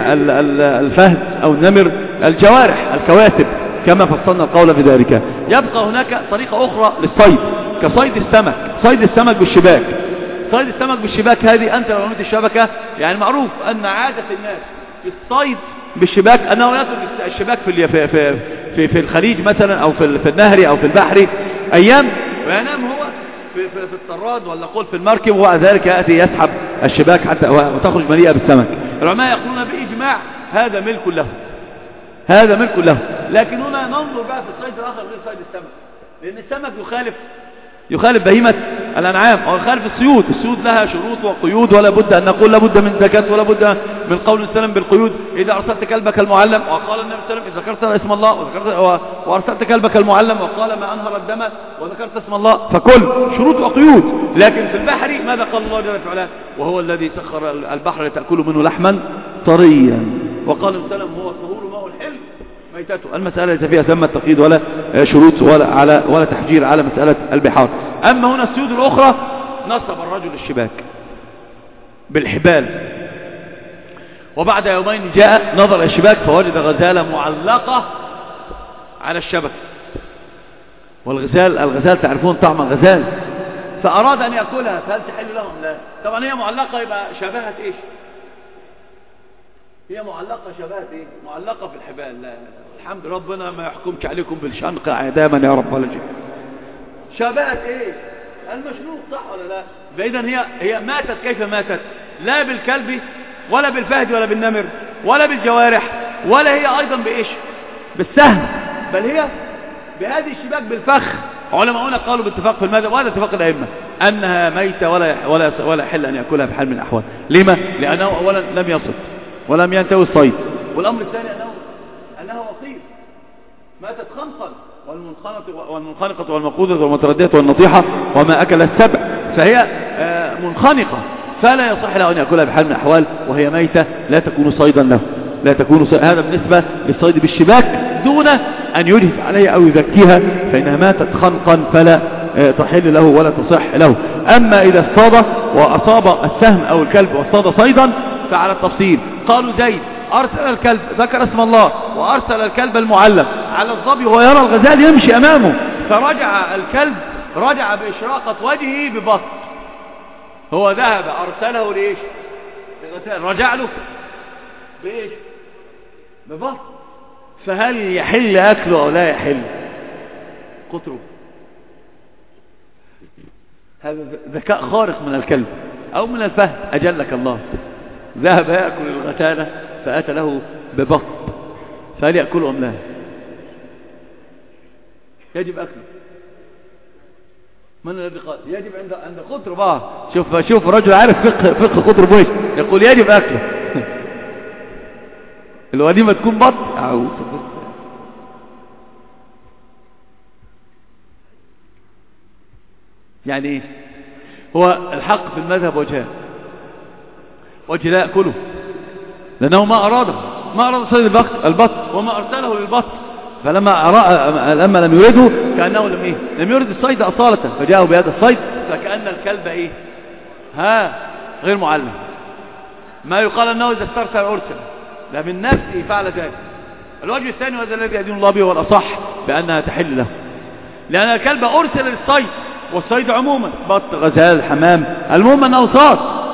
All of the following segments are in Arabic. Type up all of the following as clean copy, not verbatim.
الفهد أو النمر الجوارح الكواتب كما فصلنا القول في ذلك. يبقى هناك طريقة أخرى للصيد كصيد السمك، صيد السمك بالشباك. صيد السمك بالشباك هذه أنت لو رميت الشبكة، يعني معروف أن عادة الناس في الصيد بالشباك أنه يترك الشباك في الخليج مثلا أو في النهر أو في البحر أيام، وينام هو في الطراد ولا قول في المركب، وبعد ذلك يأتي يسحب الشباك حتى وتخرج مليئة بالسمك. العلماء يقولون بإجماع هذا ملك له، هذا ملك له. لكن هنا ننظر بقى في الصيد الآخر غير صيد السمك، لأن السمك يخالف بهيمة الأنعام أو يخالف الصيود. الصيود لها شروط وقيود، ولا بد أن نقول لابد من زكاة، ولا بد من قول السلام بالقيود. إذا أرسلت كلبك المعلم، وقال النبي صلى الله عليه وسلم إذا ذكرت اسم الله وأرسلت كلبك المعلم وقال ما أنهر الدم وذكرت اسم الله فكل، شروط وقيود. لكن في البحر ماذا قال الله جل وعلا؟ وهو الذي سخر البحر لتأكل منه لحما طريا، وقال السلام هو الطهور ماء الحل ميتته. المسألة ليس فيها ثمة تقييد ولا شروط ولا تحجير على مسألة البحار. أما هنا السيود الأخرى نصب الرجل الشباك بالحبال، وبعد يومين جاء نظر الشباك فوجد غزالة معلقة على الشبك، الغزال تعرفون طعم الغزال، فأراد أن يأكلها، فهل تحل لهم؟ لا. طبعا هي معلقة، يبقى شبهت إيش؟ هي معلقة شبهت إيه؟ معلقة في الحبال. لا الحمد ربنا ما يحكمش عليكم بالشنق عداما يا رب ولا شيء. شبهت إيه؟ المشروق، صح ولا لا؟ فإذا هي ماتت. كيف ماتت؟ لا بالكلب ولا بالفهد ولا بالنمر ولا بالجوارح، ولا هي أيضا بإيش؟ بالسهم، بل هي بهذه الشباك بالفخ. علماؤنا قالوا باتفاق في المذهب وهذا اتفاق الأئمة أنها ميتة ولا حل أن يأكلها بحال من الأحوال. لما؟ لأنه أولا لم يصد ولم ينتهي الصيد، والأمر الثاني أنه وصيد ماتت خنقا، والمنخنقة والموقوذة والمتردية والنطيحة وما أكل السبع، فهي منخنقة فلا يصح له أن يأكلها بحال من الأحوال، وهي ميتة لا تكون صيدا له، لا تكون صيدا. هذا بالنسبة للصيد بالشباك دون أن يجهز عليها أو يزكيها، فإنها ماتت خنقا فلا تحل له ولا تصح له. أما إذا اصطاد وأصاب السهم أو الكلب واصطاد صيدا فعلى التفصيل. قالوا زيد أرسل الكلب، ذكر اسم الله، وأرسل الكلب المعلم على الظبي ويرى الغزال يمشي أمامه، فرجع الكلب، رجع بإشراقة وجهه ببط. هو ذهب أرسله لإيش؟ لغزال، رجع له بإيش؟ ببط. فهل يحل أكله أو لا يحل؟ قطره. هذا ذكاء خارق من الكلب أو من الفهد أجلك الله. ذهب يأكل الغتالة فأتى له ببط، فهل يأكله أم لا؟ يجب أكله. من الذي قال يجب؟ عند قطر بقى. شوف رجل عارف فقه قطر بويش يقول يجب أكله. الوليمة تكون بط. يعني ايه؟ هو الحق في المذهب وجهان. وجه لا يأكله لأنه ما أراد صيد البط وما أرسله للبط، فلما لم يرده كأنه لم يرد الصيد أصالة، فجاءه بهذا الصيد، فكأن الكلب غير معلم. ما يقال أنه إذا استرسل أرسل، لا من نفسه فعل ذلك. الوجه الثاني وهذا الذي يدين الله به والأصح بأنها تحل له، لأن الكلب أرسل للصيد، والصيد عموما بط غزال حمام، المهم أنه صاد.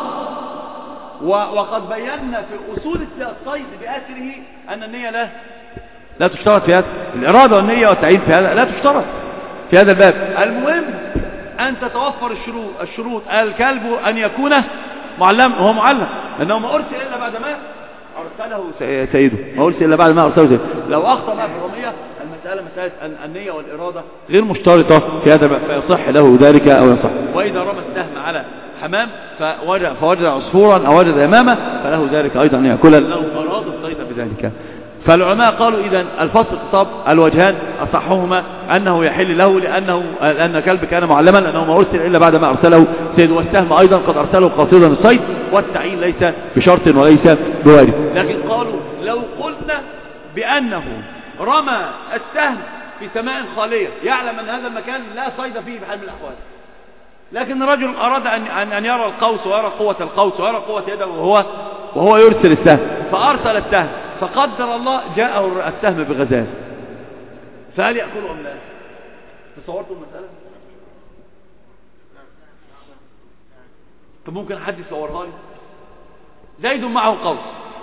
وقد بينا في أصول الصيد بأسره أن النية لا تشترط في هذا، الإرادة والنية والتعيين في هذا لا تشترط في هذا الباب. المهم أن تتوفر الشروط. الكلب أن يكون معلم، وهو معلم لأنه ما أرسل إلا بعد ما أرسله سيده، ما أرسل إلا بعد ما أرسله سيده. لو أخطأ ما في الرمية، مسألة النية والإرادة غير مشترطة في هذا الباب، فيصح له ذلك أو يصح. وإذا رمى السهم على حمام فوجد عصفورا أو وجد يمامة فله ذلك أيضا أن يأكل له أراد الصيد بذلك. فالعلماء قالوا إذن الفصل خطاب الوجهان أصحهما أنه يحل له لأن الكلب كان معلما، لأنه ما أرسل إلا بعد ما أرسله سيد، والسهم أيضا قد أرسله قاصدا الصيد، والتعيين ليس بشرط وليس بواجب. لكن قالوا لو قلنا بأنه رمى السهم في سماء خالية يعلم أن هذا المكان لا صيد فيه بحال من الأحوال، لكن رجل أراد أن يرى القوس ويرى قوة القوس ويرى قوة يده وهو يرسل السهم، فأرسل السهم فقدر الله جاءه السهم بغزال، فهل يأكله أم لا؟ تصورتوا المسألة؟ فممكن حد يصورها لي؟ زيد معه قوس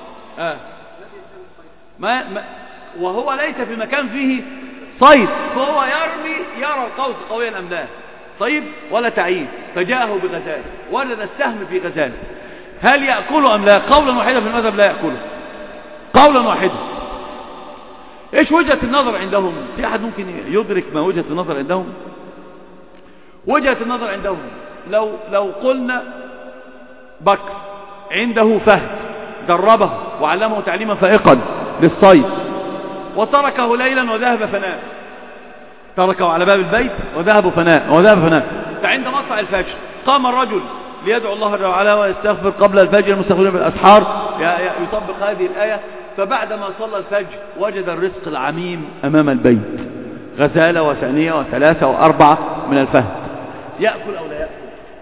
وهو ليس في مكان فيه صيد، فهو يرى القوس قويا أم لا، طيب ولا تعيين، فجاءه بغزال، وجد السهم في غزال، هل يأكله أم لا؟ قولا واحدا في المذهب لا يأكله، قولا واحدا. ايش وجهة النظر عندهم؟ في أحد ممكن يدرك ما وجهة النظر عندهم؟ وجهة النظر عندهم لو قلنا بكر عنده فهد دربه وعلمه تعليما فائقا للصيد، وتركه ليلا وذهب فناء، تركه على باب البيت وذهب فناء، فعند مطلع الفجر قام الرجل ليدعو الله جل وعلا ويستغفر قبل الفجر، المستغفرين بالأسحار، يطبق هذه الآية، فبعدما صلى الفجر وجد الرزق العميم أمام البيت، غزالة وثانية وثلاثة وأربعة من الفهد، يأكل أو لا يأكل؟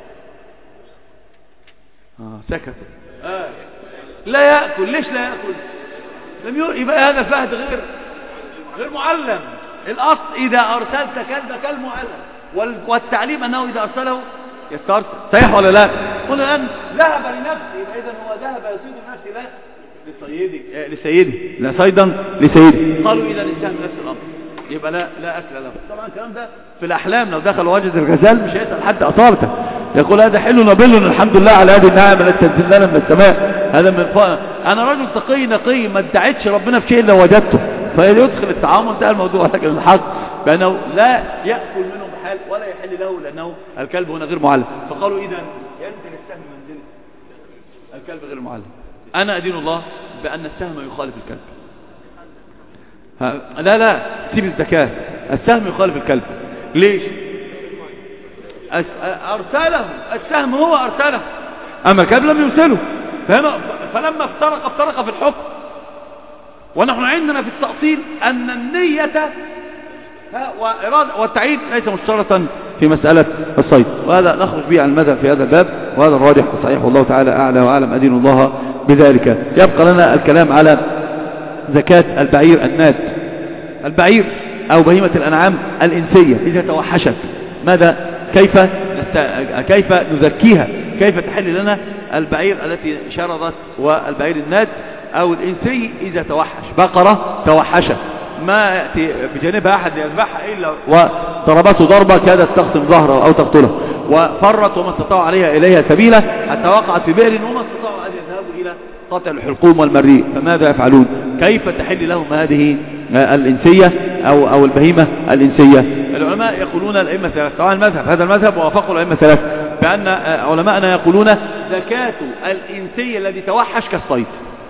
سكت. لا يأكل. ليش لا يأكل؟ يبقى هذا الفهد غير معلم. الأصل إذا أرسلت كلبك المعلم، والتعليم أنه إذا أرسله يسترسل، صحيح ولا لا؟ قلنا الآن ذهب لنفسه، يبقى إذن هو ذهب يصيد لنفسه لا لسيده، لا صيدا لسيده. قالوا إذا الإنسان نفس الأمر، يبقى لا أكل له. طبعا الكلام ده في الأحلام، لو دخل وجد الغزال مش هيسأل حد أصابته، يقول هذا حل نبل، الحمد لله على هذه النعمة التي تنزل لنا من السماء، هذا من فوق، أنا رجل تقي نقي ما ادعيتش ربنا في شيء إلا وجدته، فيدخل التعامل، انتهى الموضوع. لكن الحق بأنه لا يأكل منه بحال ولا يحل له، لأنه الكلب هنا غير معلم. فقالوا إذا ينزل السهم منزله الكلب غير معلم. أنا أدين الله بأن السهم يخالف الكلب. لا سيب الزكاة، السهم يخالف الكلب. ليش؟ أرسله السهم، هو أرسله، أما الكلب لم يرسله، فلما افترق في الحكم. ونحن عندنا في التأصيل أن النية والتعيين ليس مشترطا في مسألة الصيد، وهذا نخرج به عن المذهب في هذا الباب، وهذا الراجح والصحيح والله تعالى أعلى وأعلم، أدين الله بذلك. يبقى لنا الكلام على زكاة البعير الناد. البعير أو بهيمة الأنعام الإنسية إذا توحشت، كيف نزكيها؟ كيف تحل لنا البعير التي شردت والبعير الناد أو الإنسي إذا توحش؟ بقرة توحشت ما يأتي بجانبها أحد يذبحها إلا وضربته ضربة كادت تقسم ظهره أو تقتله، وفرت وما استطاعوا إليها سبيلا حتى وقعت في بئر وما استطاعوا أن يذهبوا إلى قطع الحلقوم والمريء، فماذا يفعلون؟ كيف تحل لهم هذه الإنسية أو البهيمة الإنسية؟ العلماء يقولون الأئمة ثلاثة، طبعا المذهب هذا المذهب ووافقوا الأئمة ثلاثة، بأن علماءنا يقولون زكاة الإنسية الذي توحش كالصيد،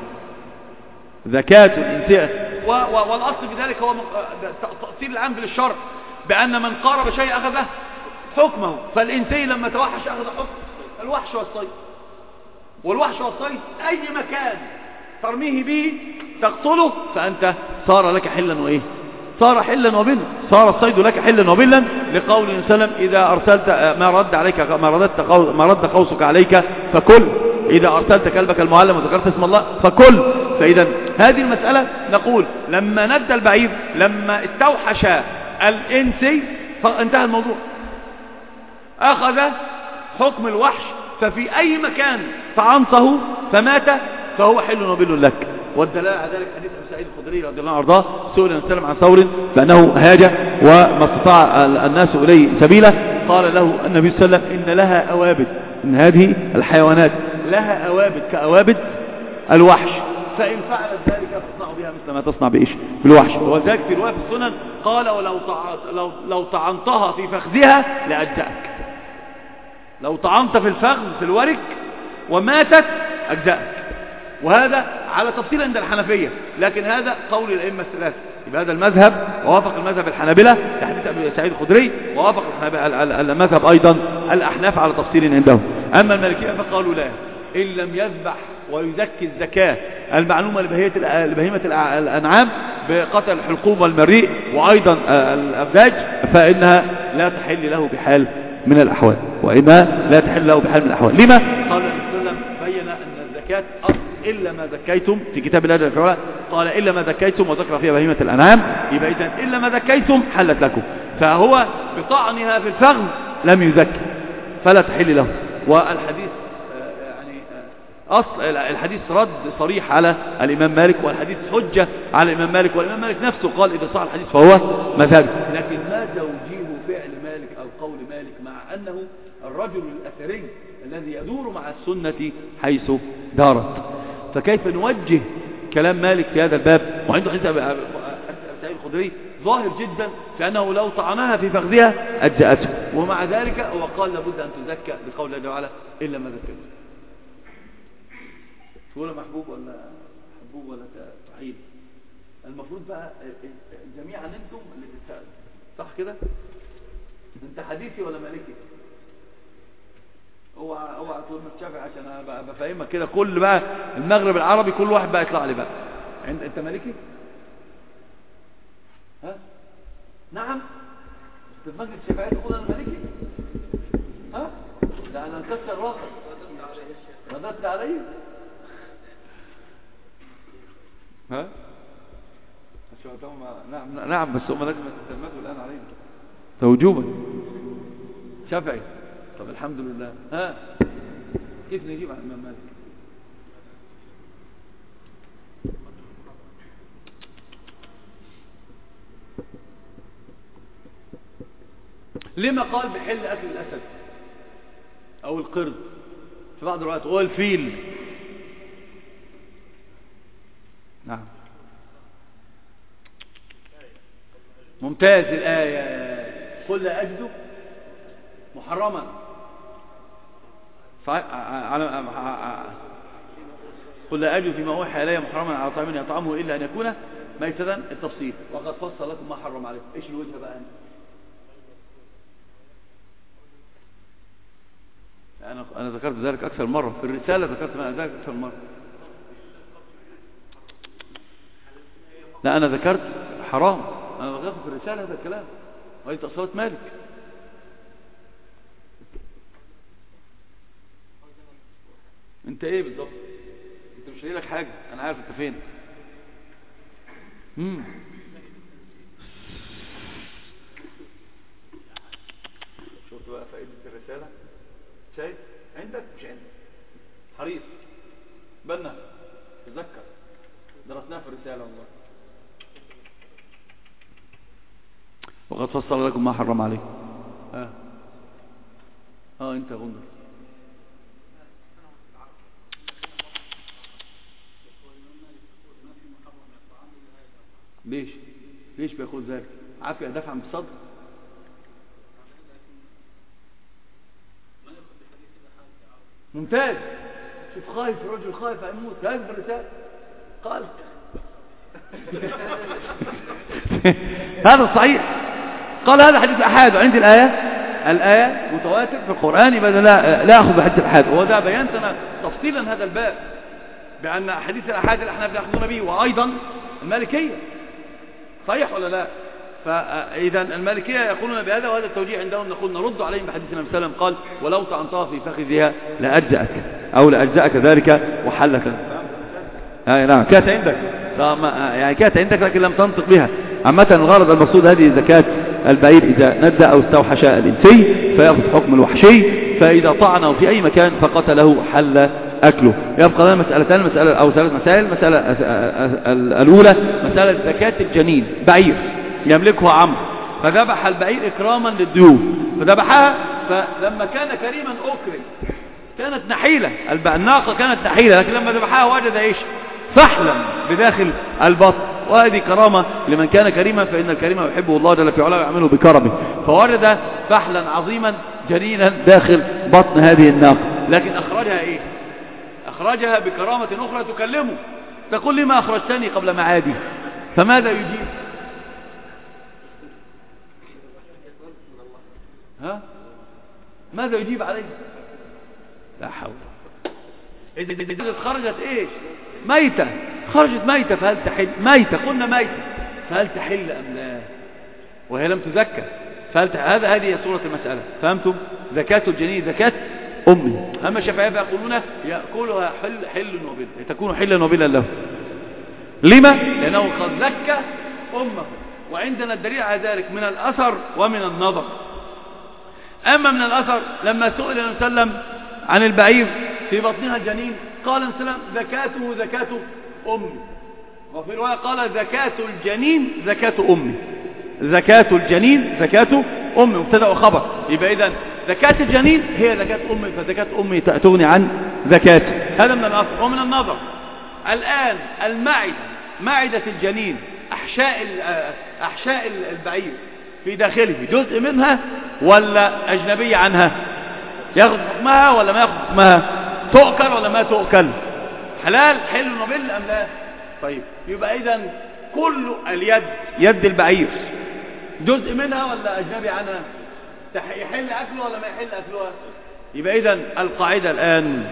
زكاة الإنسية، والأصل في ذلك هو تأصيل العام للشرع، بأن من قارب شيء أخذه حكمه، فالإنسي لما توحش أخذ حكم الوحش والصيد، والوحش والصيد أي مكان ترميه به تقتله فأنت صار لك حلا وإيه؟ صار حلا وبلا، صار الصيد لك حلا وبلا، لقول النبي صلى الله عليه وسلم إذا أرسلت ما رد قوسك عليك فكل، إذا أرسلت كلبك المعلم وذكرت اسم الله فكل. فإذا هذه المسألة نقول لما ندى البعير، لما استوحش الإنسي فانتهى الموضوع، أخذ حكم الوحش، ففي أي مكان طعنته فمات فهو حل وبل لك. والدلالة على ذلك حديث أبي سعيد الخدري رضي الله عنه وارضاه، سئل النبي صلى الله عليه وسلم عن ثور بأنه هاج وما استطاع الناس إليه سبيلا، قال له النبي صلى الله عليه وسلم إن لها أوابد، إن هذه الحيوانات لها أوابد كأوابد الوحش، فإن فعلت ذلك فاصنع بها مثل ما تصنع بإيش؟ بالوحش. وذلك في رواية في السنن قال لو طعنتها في فخذها لأجزأك، لو طعنت في الفخذ في الورك وماتت أجزأك. وهذا على تفصيل عند الحنفية، لكن هذا قول الأئمة الثلاثة، يبقى هذا المذهب ووافق المذهب الحنابلة حديث أبي سعيد الخدري، ووافق المذهب أيضا الأحناف على تفصيل عندهم. أما المالكية فقالوا لا، إن لم يذبح ويزكي الزكاة المعلومة لبهيمة الأنعام بقطع الحلقوم والمريء وأيضا الأفداج فإنها لا تحل له بحال من الأحوال، وإنها لا تحل له بحال من الأحوال. لما؟ قال النبي صلى الله عليه وسلم بين أن الزكاة أصل إلا ما ذكيتم في كتاب الله جل وعلا، قال إلا ما ذكيتم وذكر فيها بهيمة الأنعام، يبقى إذن إلا ما ذكيتم حلت لكم، فهو بطعنها في الفخذ لم يذكي فلا تحل له. والحديث أصل الحديث رد صريح على الإمام مالك، والحديث حجة على الإمام مالك، والإمام مالك نفسه قال إذا صح الحديث فهو مذهبي. لكن ما توجيه فعل مالك أو قول مالك مع أنه الرجل الأثري الذي يدور مع السنة حيث دارت؟ فكيف نوجه كلام مالك في هذا الباب وعنده حديث سعيد الخدري ظاهر جدا في أنه لو طعناها في فخذها أجزأته، ومع ذلك هو قال لابد أن تزكى بقول الله تعالى إلا ما ذكيت. تقول محبوب ولا حبوب ولا تحيل؟ المفروض بقى جميعا انتم اللي تتسألوا، صح كده؟ انت حديثي ولا مالكي؟ اوعى تقول مش شافعي عشان انا بفهمك كده. كل بقى المغرب العربي كل واحد بقى يطلع لي بقى انت مالكي؟ ها؟ نعم؟ في المجلس الشافعي تقول انا مالكي؟ ها؟ لا انا انكسر راسك رددت علي؟ ها؟ نعم بس هم لازم يتلمذوا الآن علينا توجوبا. شافعي، طب الحمد لله. ها كيف نجيب عن الإمام مالك؟ لما قال بحل أكل الأسد أو القرد في بعض الروايات هو الفيل؟ نعم ممتاز. الآية قل لا أجد محرما قل لا أجد فيما أوحي إلي محرما على طعام يطعمه إلا أن يكون ميتة. التفصيل وقد فصل لكم ما حرم عليكم. إيش الوجه بقى؟ أنا ذكرت ذلك أكثر مرة في الرسالة، ذكرت ذلك أكثر مرة. لا أنا ذكرت حرام، أنا ذكرت في الرسالة هذا الكلام وهي تأصيلات مالك. أنت إيه بالضبط؟ أنت مش لك حاجة، أنا عارف أنت فين. شوف بقى فائدة الرسالة. شايف عندك مش عندك حريص بالنا تذكر درسناها في الرسالة والله. وقد فصل لكم ما حرم عليكم. انت غندر. ليش بيقول ذلك؟ عافية دفعا بالصدر. ممتاز. شوف خايف الرجل، خايف هيموت. هذا الرسالة قال هذا صحيح. قال هذا حديث أحاد وعندي الآية متواتر في القرآن، يبقى لا أخذ بحديث الأحاد. وده بينت أنا تفصيلا هذا الباب بأن حديث الأحاد اللي احنا بنأخذنا به وأيضا المالكية، صحيح ولا لا؟ فإذا المالكية يقولون بهذا، وهذا التوجيه عندهم نقول نرد عليهم بحديث النبي صلى الله عليه وسلم قال ولو طعنتها في فخذها لأجزأك أو لأجزأك ذلك وحلك. نعم كانت عندك، يعني كانت عندك لكن لم تنطق بها. عامة الغرض المقصود هذه زكاة البعير إذا ندى أو استوحش الإنسي فيأخذ حكم الوحشي، فإذا طعنه في أي مكان فقتله حل أكله. يبقى لنا مسألتان، مسألة أو ثلاث مسائل. مسألة الأولى مسألة زكاة الجنين. بعير يملكه عمرو فذبح البعير إكراما للضيوف، فذبحها، فلما كان كريما أكرم، كانت نحيلة، الناقة كانت نحيلة، لكن لما ذبحها وجد إيش؟ فحلا بداخل البطن، وهذه كرامة لمن كان كريما، فإن الكريم يحبه الله جل في علاه ويعمله بكرمه. فوجد فحلا عظيما جنينا داخل بطن هذه الناقة، لكن أخرجها إيه؟ أخرجها بكرامة أخرى تكلمه، تقول لي ما أخرجتني قبل معادي، فماذا يجيب؟ ماذا يجيب عليه؟ لا حول. إذا خرجت إيش؟ ميتة، خرجت ميتة، فهل تحل؟ ميتة، قلنا ميتة، فهل تحل أم لا؟ وهي لم تزكى، هذه هي صورة المسألة. فهمتم؟ زكاة الجنين زكاة أمي. أما الشافعية فيقولون يأكلها حل وبلا، تكون حلا وبلا له. لما؟ لأنه قد زكى أمه، وعندنا الدليل على ذلك من الأثر ومن النظر. أما من الأثر لما سئل النبي صلى الله عليه وسلم عن البعير في بطنها الجنين قال النبي صلى الله عليه وسلم زكاته زكاة أمي، وفي رواية قال زكاة الجنين زكاة أمي. زكاة الجنين زكاة أمي مبتدأ وخبر، يبقى إذن زكاة الجنين هي زكاة أمي، فزكاة أمي تغني عن زكاته. هذا من الأصل. ومن النظر الآن معدة الجنين أحشاء البعير في داخله جزء منها ولا أجنبية عنها؟ ياخذ حكمها ولا ما ياخذ حكمها؟ تؤكل ولا ما تؤكل؟ حلال حل وبل أم لا؟ طيب يبقى إذن كل يد البعير جزء منها ولا أجنبي عنها؟ يحل أكله ولا ما يحل أكلها؟ يبقى إذن القاعدة الآن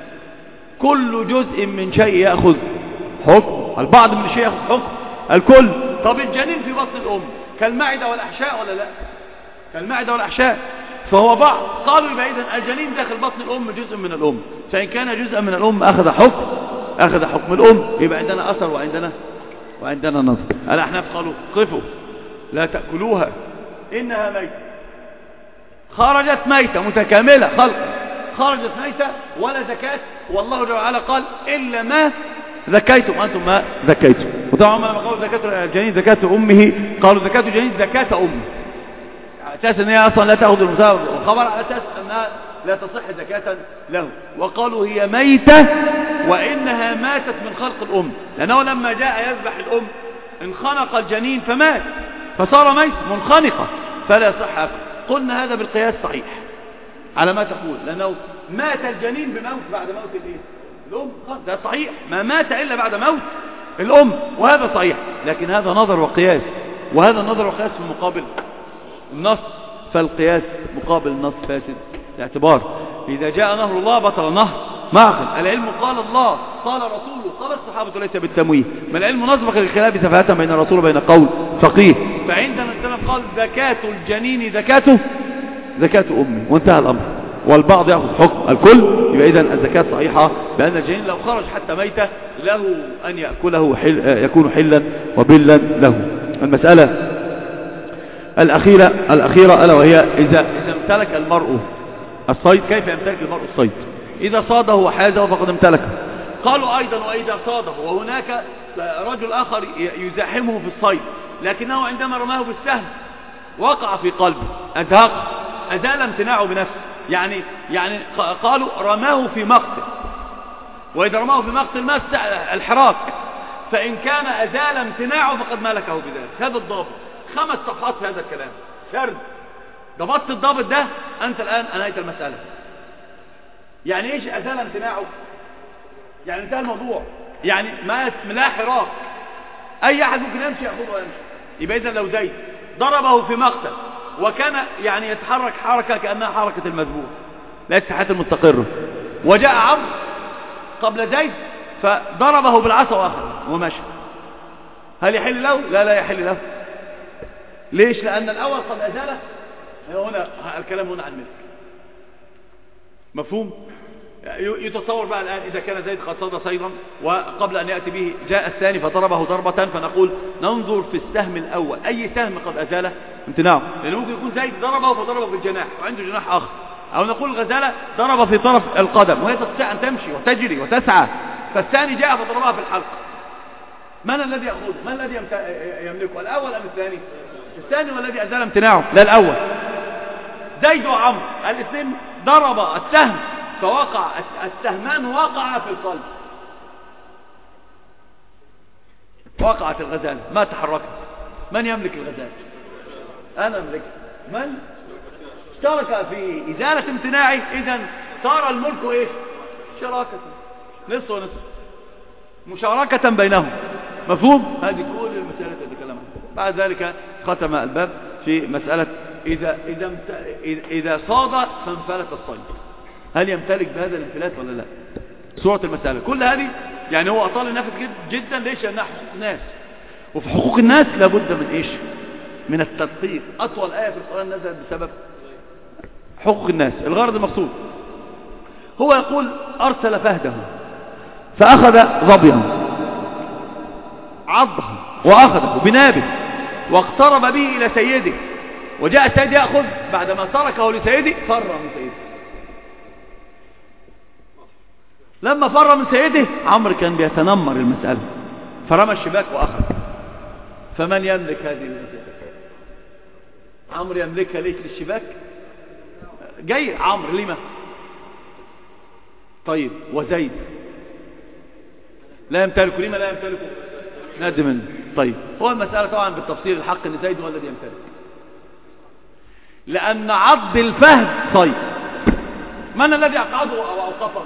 كل جزء من شيء يأخذ حكم، البعض من الشيء يأخذ حكم الكل. طب الجنين في بطن الأم كالمعدة والأحشاء ولا لا؟ كالمعدة والأحشاء، فهو بعض قالوا يبقى إذن الجنين داخل بطن الأم جزء من الأم، فإن كان جزءا من الأم أخذ حكم الأم. يبقى عندنا أثر وعندنا نظر. الأحناف قالوا قفوا لا تأكلوها إنها ميتة، خرجت ميتة متكاملة خلق، خرجت ميتة ولا زكاة، والله جل وعلا قال إلا ما زكيتم أنتم ما زكيتم. وطبعا لما قالوا زكاة الجنين زكاة أمه قالوا زكاة الجنين زكاة أمه، على أساس أنها أصلا لا تأخذ المساوى والخبر، على أساس أنها لا تصح زكاة له. وقالوا هي ميتة وإنها ماتت من خلق الأم، لأنه لما جاء يذبح الأم انخنق الجنين فمات، فصار ميت منخنقة فلا صح. قلنا هذا بالقياس صحيح على ما تقول، لأنه مات الجنين بموت بعد موت الأم، ده صحيح، ما مات إلا بعد موت الأم، وهذا صحيح. لكن هذا نظر وقياس، وهذا نظر وقياس في مقابل النص، فالقياس مقابل النص فاسد الاعتبار. إذا جاء نهر الله بطل نهر معقل. العلم قال الله قال رسوله قال الصحابة ليس بالتمويه، ما العلم نسبق للخلاف سفاهة بين الرسول وبين قول فقيه. فعندنا السلام قال زكاة الجنين زكاة أمي، وانتهى الأمر. والبعض يأخذ حكم الكل. يبقى إذن الزكاة صحيحة، لأن الجنين لو خرج حتى ميتة له أن يأكله يكون حلا وبلا له. المسألة الأخيرة ألا وهي إذا امتلك المرء الصيد، كيف يمتلك المرء الصيد؟ إذا صاده وحازه فقد امتلكه. قالوا أيضا وإذا صاده وهناك رجل آخر يزاحمه في الصيد، لكنه عندما رماه بالسهم وقع في قلبه أزهق، أزال امتناعه بنفسه. يعني قالوا رماه في مقتل، وإذا رماه في مقتل ما الحراك، فإن كان أزال امتناعه فقد ملكه بذلك. هذا الضابط، 5 صفحات في هذا الكلام شرد. ضبطت الضابط ده أنت الآن أنهيت المسألة. يعني إيش أزال امتناعه؟ يعني انتهى الموضوع، يعني ما لا حراك، أي أحد ممكن يمشي يأخذه ويمشي. يبقى إذن لو زيد ضربه في مقتل وكان يعني يتحرك حركة كأنها حركة المذبوح ليست حياة المستقرة، وجاء عمرو قبل زيد فضربه بالعصا وأخذ ومشى، هل يحل له؟ لا يحل له. ليش؟ لأن الأول قد أزاله. هنا الكلام هنا عن الملك، مفهوم؟ يتصور بقى الآن إذا كان زيد قد صاد صيدا وقبل أن يأتي به جاء الثاني فضربه ضربة، فنقول ننظر في السهم الأول أي سهم قد أزاله امتناعه، لأنه ممكن يكون زيد ضربه فضربه في الجناح وعنده جناح آخر، أو نقول الغزالة ضرب في طرف القدم وهي تستطيع أن تمشي وتجري وتسعى، فالثاني جاء فضربها في الحلق. من الذي يأخذه؟ من الذي يملكه؟ الأول أم الثاني؟ الثاني والذي أزال امتناعه، لا الأول. زيد وعمرو الاثنين ضرب السهم فوقع السهمان وقع في القلب، وقعت الغزالة ما تحركت. من يملك الغزالة؟ أنا أملك. من اشترك في إزالة امتناعي، إذن صار الملك إيش؟ شراكة، نصف ونصف، مشاركة بينهم، مفهوم؟ هذه كل المسألة تتكلم عنها. بعد ذلك ختم الباب في مسألة إذا صاد فانفلت الصيد، هل يمتلك بهذا الانفلات ولا لا؟ صورة المسألة كل هذه يعني هو أطال النفس جدا. ليش؟ لأنها حقوق الناس، وفي حقوق الناس لابد من إيش؟ من التدقيق. أطول آية في القرآن نزلت بسبب حقوق الناس، الغرض المقصود. هو يقول أرسل فهده فأخذ ظبيا عضه وأخذه بنابه واقترب به إلى سيده، وجاء السيد يأخذ بعدما تركه لسيده فر من سيده. لما فر من سيده عمرو كان بيتنمر المسألة فرمى الشباك وأخذ. فمن يملك هذه المسألة؟ عمرو يملكها ليك للشباك؟ جاي عمرو لما؟ طيب وزيد لا يمتلكه، لما لا يمتلكه؟ ند منه. طيب هو المسألة طبعا بالتفصيل الحق ان زيد هو الذي يمتلك، لأن عض الفهد صيد. من الذي أقعده أو أوقفه؟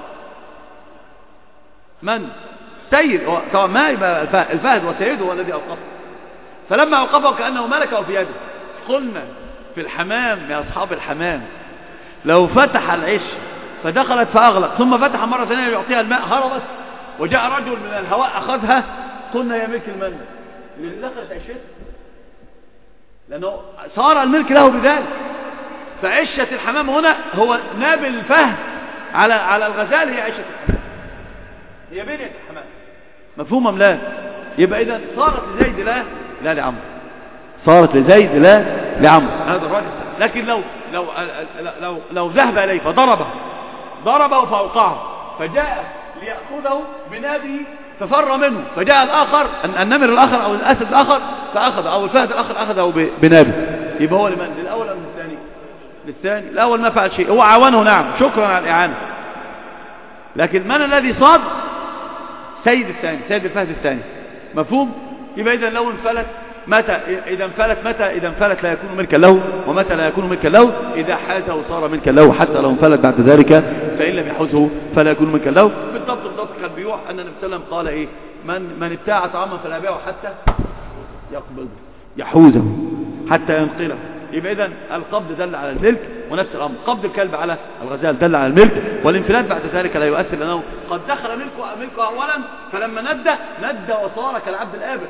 من؟ سيد. طبعا ما يبقى الفهد وسيده هو الذي أوقفه، فلما أوقفه كأنه ملكه في يده. قلنا في الحمام يا أصحاب الحمام لو فتح العش فدخلت فأغلق ثم فتح مرة ثانية يعطيها الماء هربت وجاء رجل من الهواء أخذها، قلنا يا ملك الملك اللي دخلت عشته، لأنه صار الملك له بذلك. فعشة الحمام هنا هو نابل الفهد على الغزال، هي عشة الحمام، هي بنية الحمام. مفهوم أم لا؟ يبقى إذا صارت لزيد لا لعمرو، صارت لزيد لا لعمرو هذا الراجل. لكن لو ذهب إليه ضربه فأوقعه فجاء ليأخذه بنابه ففر منه، فجاء الآخر النمر الآخر أو الأسد الآخر فأخذ، أو الفهد الآخر أخذه بنابه. يبقى هو لمن؟ للأول أو للثاني؟ للثاني. الأول ما فعل شيء، هو عاونه نعم شكرا على الإعانة، لكن من الذي صاد؟ سيد الثاني، سيد الفهد الثاني. مفهوم؟ يبقى إذا لو انفلت متى؟ إذا انفلت لا يكون ملكا له، ومتى لا يكون ملكا له؟ إذا حازه صار ملكا له، حتى لو انفلت بعد ذلك فإن لم يحوزه فلا يكون ملكا له. بالضبط كالبيوع أن النبي صلى الله عليه وسلم قال إيه؟ من ابتاع طعاما فلا يبيعه حتى يقبضه، يحوزه حتى ينقله. يبقى إذن القبض دل على الملك، ونفس الأمر قبض الكلب على الغزال دل على الملك، والانفلات بعد ذلك لا يؤثر، لأنه قد دخل ملكه أولا فلما ند وصار كالعبد الآبق.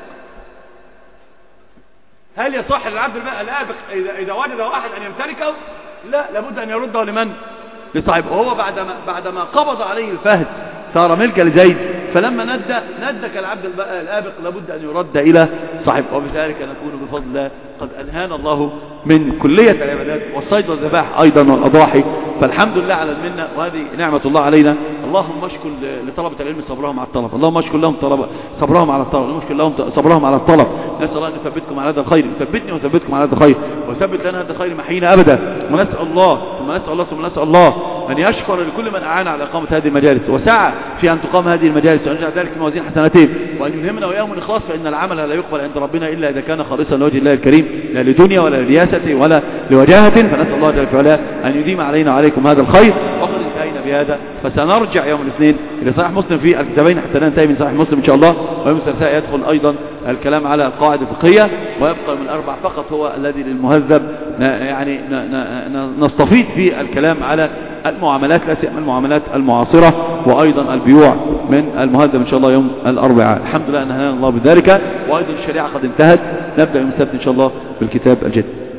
هل يصح للعبد الآبق إذا وجده أحد أن يمتلكه؟ لا، لابد أن يرده لمن؟ لصاحبه. وهو بعدما قبض عليه الفهد صار ملكا لزيد، فلما ند كالعبد الآبق لابد أن يرد إلى صاحبه. وبذلك نكون بفضل الله قد أنهانا الله من كلية العبادات والصيد والذبائح أيضا والأضاحي، فالحمد لله على المنة، وهذه نعمة الله علينا. اللهم اشكر لطلبة العلم صبرهم على الطلب، اللهم اشكر لهم صبرهم على الطلب، اللهم اشكر لهم صبرهم على الطلب. نسأل الله أن يثبتكم على هذا الخير، يثبتني ويثبتكم على هذا الخير، ويثبت لنا هذا الخير محينا أبدا. ونسأل الله أن يشكر لكل من أعان على إقامة هذه المجالس وسعى في أن تقام هذه المجالس، وأن يجعل ذلك من موازين حسناتهم، وأن يلهمنا وإياهم الإخلاص، فإن العمل لا يقبل عند ربنا إلا إذا كان خالصا لوجه الله الكريم، لا لدنيا ولا لرياسة ولا لوجاهة. فنسأل الله جل وعلا أن يديم علينا وعليكم هذا الخير. وقد انتهينا بهذا، فسنرجع يوم الاثنين إلى صحيح مسلم في الكتابين حتى لا ننتهي من صحيح مسلم إن شاء الله. ويوم الثلاثاء يدخل أيضا الكلام على القواعد الفقهية، ويبقى من الأربع فقط هو الذي للمهذب، يعني نستفيد في الكلام على المعاملات، لا سيما المعاملات المعاصرة، وأيضا البيوع من المهذب إن شاء الله يوم الأربعاء. الحمد لله أن هدانا الله بذلك، وأيضا الشريعة قد انتهت. نبدأ يوم السبت إن شاء الله بالكتاب الجديد.